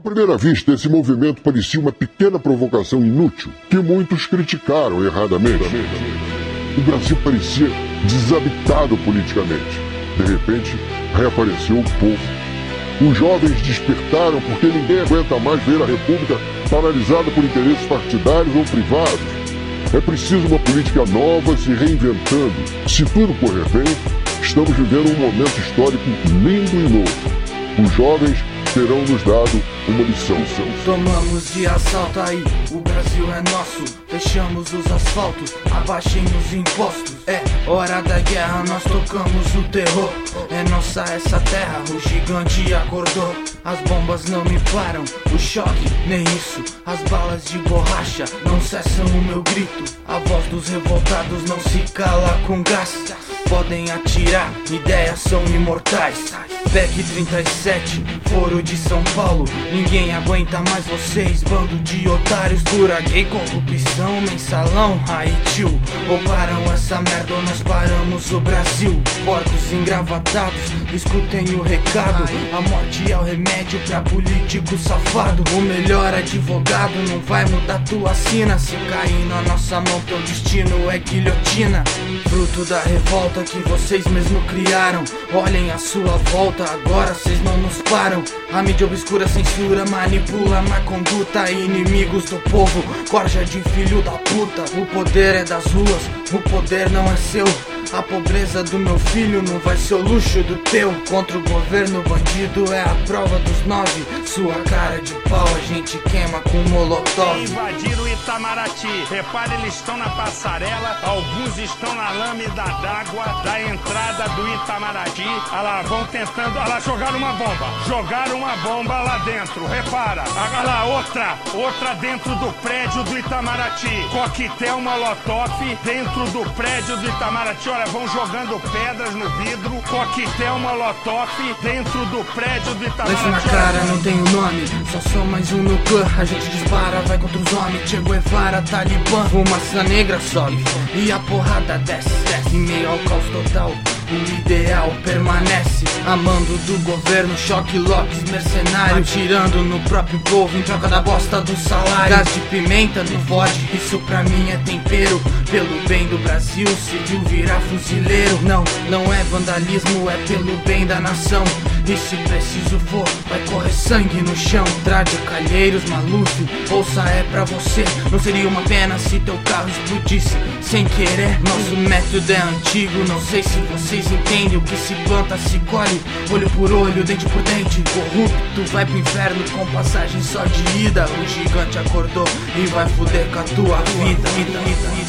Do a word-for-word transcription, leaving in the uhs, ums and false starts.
primeira vista, esse movimento parecia uma pequena provocação inútil, que muitos criticaram erradamente. O Brasil parecia desabitado politicamente. De repente, reapareceu o povo. Os jovens despertaram porque ninguém aguenta mais ver a República paralisada por interesses partidários ou privados. É preciso uma política nova se reinventando. Se tudo correr bem, estamos vivendo um momento histórico lindo e novo. Os jovens terão nos dado uma lição. Tomamos de assalto aí, o Brasil é nosso. Fechamos os asfaltos, abaixem os impostos. É hora da guerra, nós tocamos o terror. É nossa essa terra, o gigante acordou. As bombas não me param, o choque nem isso. As balas de borracha não cessam o meu grito. A voz dos revoltados não se cala com gás. Podem atirar, ideias são imortais. P E C trinta e sete, foro de São Paulo. Ninguém aguenta mais vocês, bando de otários. Pura gay, corrupção, mensalão. Aí tio, ou param essa merda ou nós paramos o Brasil. Porcos engravatados, escutem o recado. A morte é o remédio pra político safado. O melhor advogado não vai mudar tua sina. Se cair na nossa mão teu destino é guilhotina. Fruto da revolta que vocês mesmo criaram. Olhem a sua volta, agora vocês não nos param. A mídia obscura censura, manipula má conduta. Inimigos do povo, corja de filho da puta. O poder é das ruas, o poder não é seu. A pobreza do meu filho não vai ser o luxo do teu. Contra o governo bandido é a prova dos nove. Sua cara de pau a gente queima com molotov. Invadiram o Itamaraty, repare, eles estão na passarela. Alguns estão na lâmina d'água da entrada do Itamaraty. Olha, vão tentando, olha lá, jogaram uma bomba. Jogaram uma bomba lá dentro, repara. Olha lá, outra, outra dentro do prédio do Itamaraty. Coquetel molotov dentro do prédio do Itamaraty. Olha, vão jogando pedras no vidro. Coquetel molotov dentro do prédio do Itamaraty. Lenço na cara, não tenho nome, só sou mais um no clã. A gente dispara, vai contra os homens. Che Guevara, Talibã, fumaça negra sobe e a porrada desce, desce. Em meio ao caos total, o ideal permanece. Amando do governo, choque, locks, mercenário. Tirando no próprio povo em troca da bosta do salário. Gás de pimenta no vodka, isso pra mim é tempero. Pelo bem do Brasil, civil virar fuzileiro. Não, não é vandalismo, é pelo bem da nação. E se preciso for, vai correr sangue no chão. Trade Calheiros, Maluf, bolsa é pra você. Não seria uma pena se teu carro explodisse sem querer. Nosso método é antigo, não sei se vocês entendem. O que se planta se colhe, olho por olho, dente por dente. Corrupto vai pro inferno com passagem só de ida. O gigante acordou e vai fuder com a tua vida, vida, vida, vida.